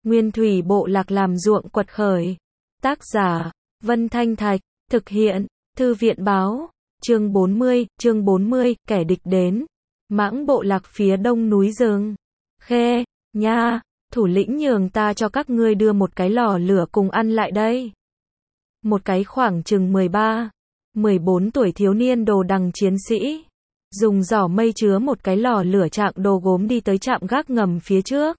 Nguyên thủy bộ lạc làm ruộng quật khởi. Tác giả, Vân Thanh Thạch, thực hiện, Thư viện báo, chương 40, kẻ địch đến. Mãng bộ lạc phía đông núi rừng. Khê, nha, thủ lĩnh nhường ta cho các ngươi đưa một cái lò lửa cùng ăn lại đây. Một cái khoảng chừng 13-14 tuổi thiếu niên đồ đằng chiến sĩ, dùng giỏ mây chứa một cái lò lửa trạng đồ gốm đi tới trạm gác ngầm phía trước.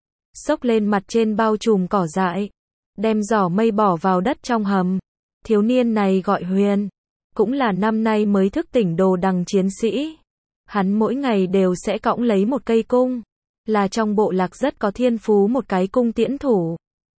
Xốc lên mặt trên bao trùm cỏ dại, đem giỏ mây bỏ vào đất trong hầm. Thiếu niên này gọi Huyền, cũng là năm nay mới thức tỉnh đồ đằng chiến sĩ. Hắn mỗi ngày đều sẽ cõng lấy một cây cung, là trong bộ lạc rất có thiên phú một cái cung tiễn thủ.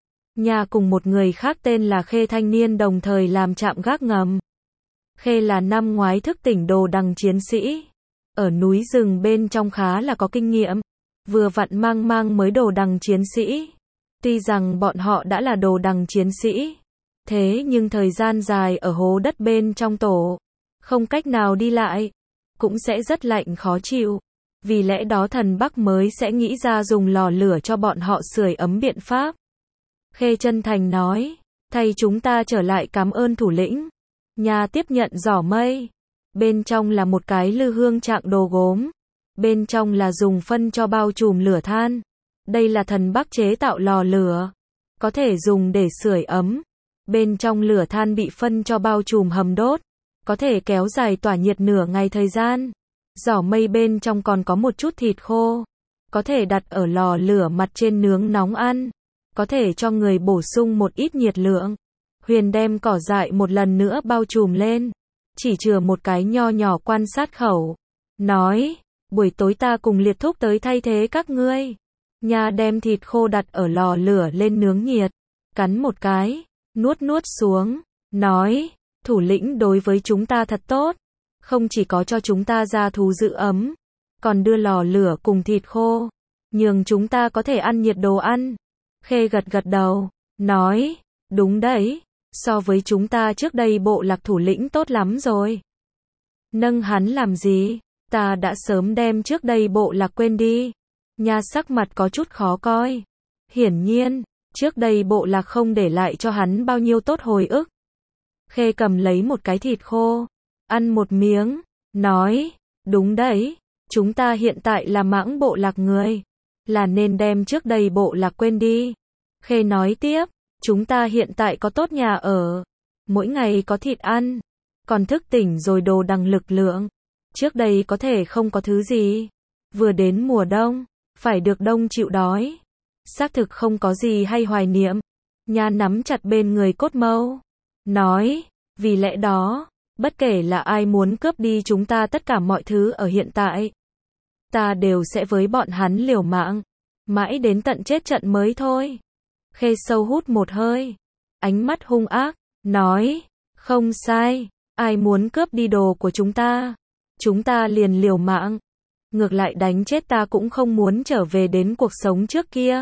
Nhà cùng một người khác tên là Khê thanh niên đồng thời làm trạm gác ngầm. Khê là năm ngoái thức tỉnh đồ đằng chiến sĩ, ở núi rừng bên trong khá là có kinh nghiệm, vừa vặn mang mới đồ đằng chiến sĩ. Tuy rằng bọn họ đã là đồ đằng chiến sĩ, thế nhưng thời gian dài ở hố đất bên trong tổ, không cách nào đi lại, cũng sẽ rất lạnh khó chịu. Vì lẽ đó thần Bắc mới sẽ nghĩ ra dùng lò lửa cho bọn họ sưởi ấm biện pháp. Khê chân thành nói, thay chúng ta trở lại cảm ơn thủ lĩnh. Nhà tiếp nhận giỏ mây, bên trong là một cái lư hương trạng đồ gốm, bên trong là dùng phân cho bao trùm lửa than. Đây là thần Bắc chế tạo lò lửa, có thể dùng để sưởi ấm. Bên trong lửa than bị phân cho bao trùm hầm đốt, có thể kéo dài tỏa nhiệt nửa ngày thời gian. Giỏ mây bên trong còn có một chút thịt khô, có thể đặt ở lò lửa mặt trên nướng nóng ăn, có thể cho người bổ sung một ít nhiệt lượng. Huyền đem cỏ dại một lần nữa bao trùm lên, chỉ chừa một cái nho nhỏ quan sát khẩu, nói, buổi tối ta cùng Liệt thúc tới thay thế các ngươi. Nhà đem thịt khô đặt ở lò lửa lên nướng nhiệt, cắn một cái, nuốt xuống, nói, thủ lĩnh đối với chúng ta thật tốt, không chỉ có cho chúng ta ra thú giữ ấm, còn đưa lò lửa cùng thịt khô, nhường chúng ta có thể ăn nhiệt đồ ăn. Khê gật đầu, nói, đúng đấy, so với chúng ta trước đây bộ lạc thủ lĩnh tốt lắm rồi. Nâng hắn làm gì, ta đã sớm đem trước đây bộ lạc quên đi. Nha sắc mặt có chút khó coi. Hiển nhiên, trước đây bộ lạc không để lại cho hắn bao nhiêu tốt hồi ức. Khê cầm lấy một cái thịt khô, ăn một miếng, nói, đúng đấy, chúng ta hiện tại là mãng bộ lạc người, là nên đem trước đây bộ lạc quên đi. Khê nói tiếp, chúng ta hiện tại có tốt nhà ở, mỗi ngày có thịt ăn, còn thức tỉnh rồi đồ đằng lực lượng. Trước đây có thể không có thứ gì, vừa đến mùa đông, phải được đông chịu đói. Xác thực không có gì hay hoài niệm. Nha nắm chặt bên người cốt mâu, nói, vì lẽ đó, bất kể là ai muốn cướp đi chúng ta tất cả mọi thứ ở hiện tại, ta đều sẽ với bọn hắn liều mạng, mãi đến tận chết trận mới thôi. Khê sâu hút một hơi, ánh mắt hung ác, nói, không sai, ai muốn cướp đi đồ của chúng ta liền liều mạng. Ngược lại đánh chết ta cũng không muốn trở về đến cuộc sống trước kia.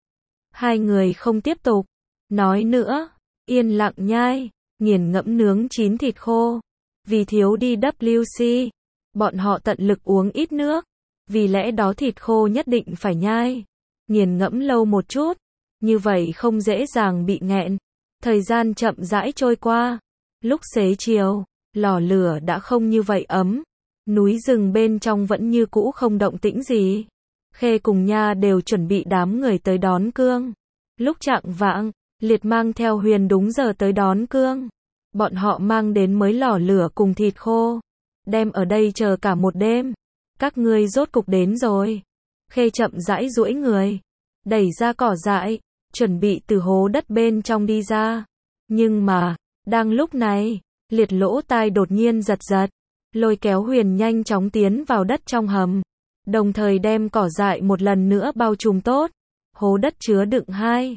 Hai người không tiếp tục nói nữa, yên lặng nhai, nghiền ngẫm nướng chín thịt khô. Vì thiếu đi WC, bọn họ tận lực uống ít nước, vì lẽ đó thịt khô nhất định phải nhai, nghiền ngẫm lâu một chút, như vậy không dễ dàng bị nghẹn. Thời gian chậm rãi trôi qua, lúc xế chiều, lò lửa đã không như vậy ấm. Núi rừng bên trong vẫn như cũ không động tĩnh gì. Khê cùng Nha đều chuẩn bị đám người tới đón Cương. Lúc chạng vạng, Liệt mang theo Huyền đúng giờ tới đón Cương. Bọn họ mang đến mới lò lửa cùng thịt khô, đem ở đây chờ cả một đêm. Các ngươi rốt cục đến rồi. Khê chậm rãi duỗi người, đẩy ra cỏ dại, chuẩn bị từ hố đất bên trong đi ra. Nhưng mà, đang lúc này, Liệt lỗ tai đột nhiên giật, lôi kéo Huyền nhanh chóng tiến vào đất trong hầm, đồng thời đem cỏ dại một lần nữa bao trùm tốt. Hố đất chứa đựng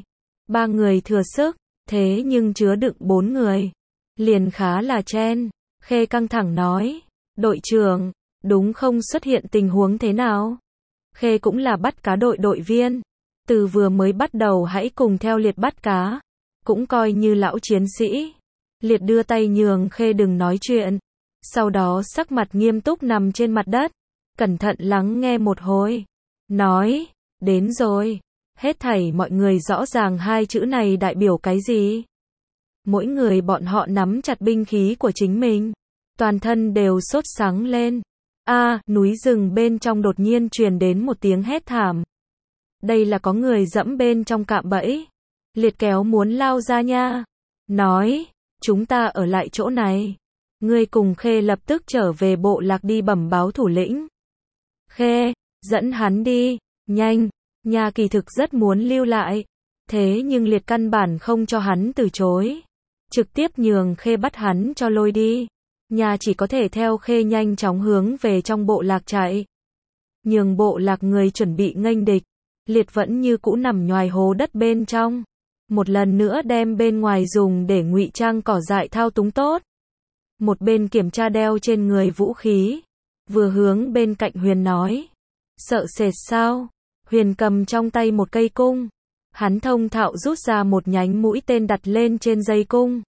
2-3 người thừa sức, thế nhưng chứa đựng 4 người, liền khá là chen. Khê căng thẳng nói, đội trưởng, đúng không, xuất hiện tình huống thế nào? Khê cũng là bắt cá đội viên, từ vừa mới bắt đầu hãy cùng theo Liệt bắt cá, cũng coi như lão chiến sĩ. Liệt đưa tay nhường Khê đừng nói chuyện, sau đó sắc mặt nghiêm túc nằm trên mặt đất, cẩn thận lắng nghe một hồi, nói, đến rồi, Hết thảy mọi người rõ ràng hai chữ này đại biểu cái gì. Mỗi người bọn họ nắm chặt binh khí của chính mình. Toàn thân đều sốt sắng lên. Núi rừng bên trong đột nhiên truyền đến một tiếng hét thảm. Đây là có người dẫm bên trong cạm bẫy. Liệt kéo muốn lao ra nha. Nói, chúng ta ở lại chỗ này. Ngươi cùng Khê lập tức trở về bộ lạc đi bẩm báo thủ lĩnh. Khê, dẫn hắn đi, nhanh. Nhà kỳ thực rất muốn lưu lại. Thế nhưng Liệt căn bản không cho hắn từ chối. Trực tiếp nhường Khê bắt hắn cho lôi đi. Nhà chỉ có thể theo Khê nhanh chóng hướng về trong bộ lạc chạy. Nhường bộ lạc người chuẩn bị nghênh địch. Liệt vẫn như cũ nằm nhoài hố đất bên trong. Một lần nữa đem bên ngoài dùng để ngụy trang cỏ dại thao túng tốt. Một bên kiểm tra đeo trên người vũ khí. Vừa hướng bên cạnh Huyền nói. Sợ sệt sao? Huyền cầm trong tay một cây cung. Hắn thông thạo rút ra một nhánh mũi tên đặt lên trên dây cung.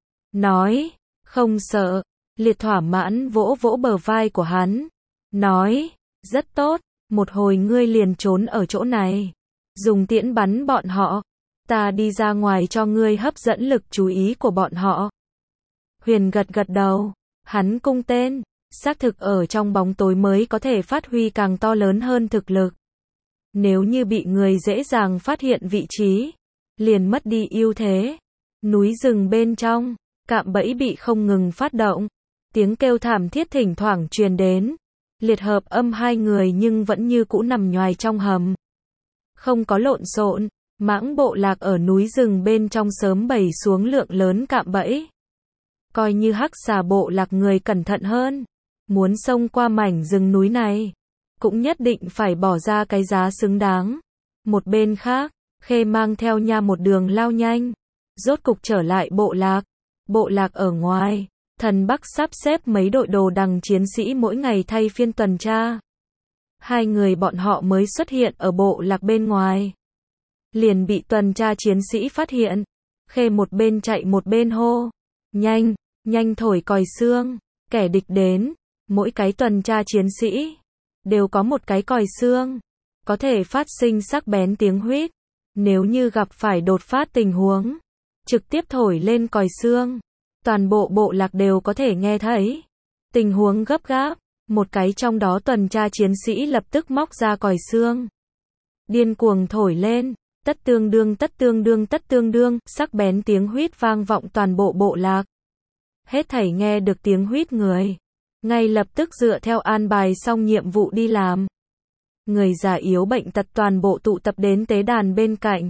Nói, không sợ. Liệt thỏa mãn vỗ vỗ bờ vai của hắn. Nói, rất tốt, một hồi ngươi liền trốn ở chỗ này. Dùng tiễn bắn bọn họ. Ta đi ra ngoài cho ngươi hấp dẫn lực chú ý của bọn họ. Huyền gật gật đầu. Hắn cung tên, xác thực ở trong bóng tối mới có thể phát huy càng to lớn hơn thực lực. Nếu như bị người dễ dàng phát hiện vị trí, liền mất đi ưu thế. Núi rừng bên trong, cạm bẫy bị không ngừng phát động. Tiếng kêu thảm thiết thỉnh thoảng truyền đến. Liệt hợp âm hai người nhưng vẫn như cũ nằm nhoài trong hầm. Không có lộn xộn, mãng bộ lạc ở núi rừng bên trong sớm bày xuống lượng lớn cạm bẫy. Coi như hắc xà bộ lạc người cẩn thận hơn. Muốn xông qua mảnh rừng núi này, cũng nhất định phải bỏ ra cái giá xứng đáng. Một bên khác, Khê mang theo nha một đường lao nhanh. Rốt cục trở lại bộ lạc. Bộ lạc ở ngoài. Thần Bắc sắp xếp mấy đội đồ đằng chiến sĩ mỗi ngày thay phiên tuần tra. Hai người bọn họ mới xuất hiện ở bộ lạc bên ngoài. Liền bị tuần tra chiến sĩ phát hiện. Khê một bên chạy một bên hô. Nhanh, nhanh thổi còi xương. Kẻ địch đến. Mỗi cái tuần tra chiến sĩ đều có một cái còi xương. Có thể phát sinh sắc bén tiếng huýt. Nếu như gặp phải đột phát tình huống, trực tiếp thổi lên còi xương. Toàn bộ bộ lạc đều có thể nghe thấy. Tình huống gấp gáp, một cái trong đó tuần tra chiến sĩ lập tức móc ra còi xương. Điên cuồng thổi lên, tất tương đương tất tương đương tất tương đương, sắc bén tiếng huýt vang vọng toàn bộ bộ lạc. Hết thảy nghe được tiếng huýt người, ngay lập tức dựa theo an bài xong nhiệm vụ đi làm. Người già yếu bệnh tật toàn bộ tụ tập đến tế đàn bên cạnh.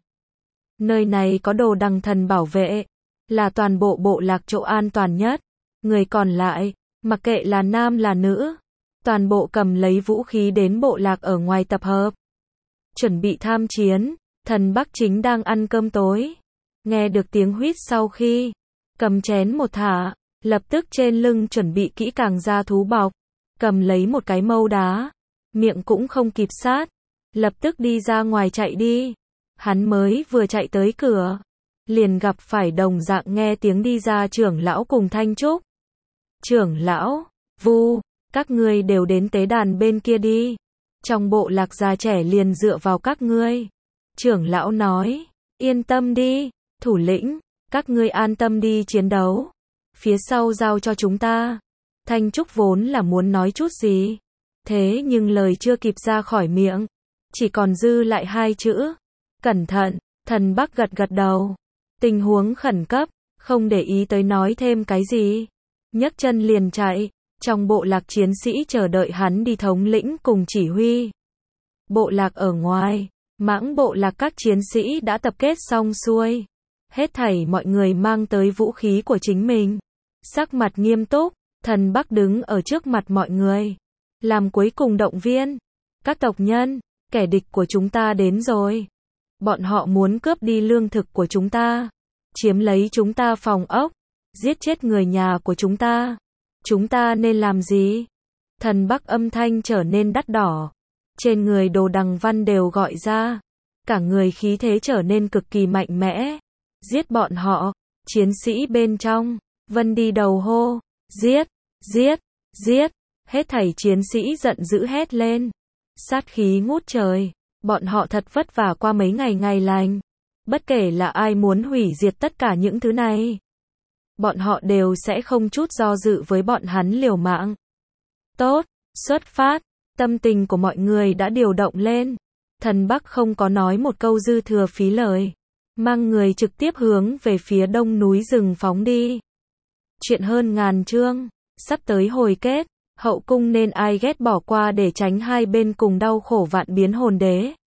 Nơi này có đồ đằng thần bảo vệ. Là toàn bộ bộ lạc chỗ an toàn nhất. Người còn lại, mặc kệ là nam là nữ, toàn bộ cầm lấy vũ khí đến bộ lạc ở ngoài tập hợp. Chuẩn bị tham chiến, thần Bắc chính đang ăn cơm tối. Nghe được tiếng huýt sau khi, cầm chén một thả, lập tức trên lưng chuẩn bị kỹ càng ra thú bọc. Cầm lấy một cái mâu đá, miệng cũng không kịp sát. Lập tức đi ra ngoài chạy đi. Hắn mới vừa chạy tới cửa. Liền gặp phải đồng dạng nghe tiếng đi ra trưởng lão cùng Thanh Trúc. Trưởng lão, Vu, các ngươi đều đến tế đàn bên kia đi. Trong bộ lạc già trẻ liền dựa vào các ngươi. Trưởng lão nói, yên tâm đi, thủ lĩnh, các ngươi an tâm đi chiến đấu. Phía sau giao cho chúng ta. Thanh Trúc vốn là muốn nói chút gì. Thế nhưng lời chưa kịp ra khỏi miệng. Chỉ còn dư lại hai chữ. Cẩn thận, thần Bắc gật gật đầu. Tình huống khẩn cấp, không để ý tới nói thêm cái gì. Nhấc chân liền chạy, trong bộ lạc chiến sĩ chờ đợi hắn đi thống lĩnh cùng chỉ huy. Bộ lạc ở ngoài, mãng bộ lạc các chiến sĩ đã tập kết xong xuôi. Hết thảy mọi người mang tới vũ khí của chính mình. Sắc mặt nghiêm túc, thần Bắc đứng ở trước mặt mọi người. Làm cuối cùng động viên. Các tộc nhân, kẻ địch của chúng ta đến rồi. Bọn họ muốn cướp đi lương thực của chúng ta. Chiếm lấy chúng ta phòng ốc. Giết chết người nhà của chúng ta. Chúng ta nên làm gì? Thần Bắc âm thanh trở nên đắt đỏ. Trên người đồ đằng văn đều gọi ra. Cả người khí thế trở nên cực kỳ mạnh mẽ. Giết bọn họ. Chiến sĩ bên trong. Vân đi đầu hô. Giết, giết, giết. Hết thảy chiến sĩ giận dữ hét lên. Sát khí ngút trời. Bọn họ thật vất vả qua mấy ngày ngày lành. Bất kể là ai muốn hủy diệt tất cả những thứ này, bọn họ đều sẽ không chút do dự với bọn hắn liều mạng. Tốt, xuất phát. Tâm tình của mọi người đã điều động lên. Thần Bắc không có nói một câu dư thừa phí lời, mang người trực tiếp hướng về phía đông núi rừng phóng đi. Chuyện hơn ngàn chương, sắp tới hồi kết, hậu cung nên ai ghét bỏ qua để tránh hai bên cùng đau khổ vạn biến hồn đế.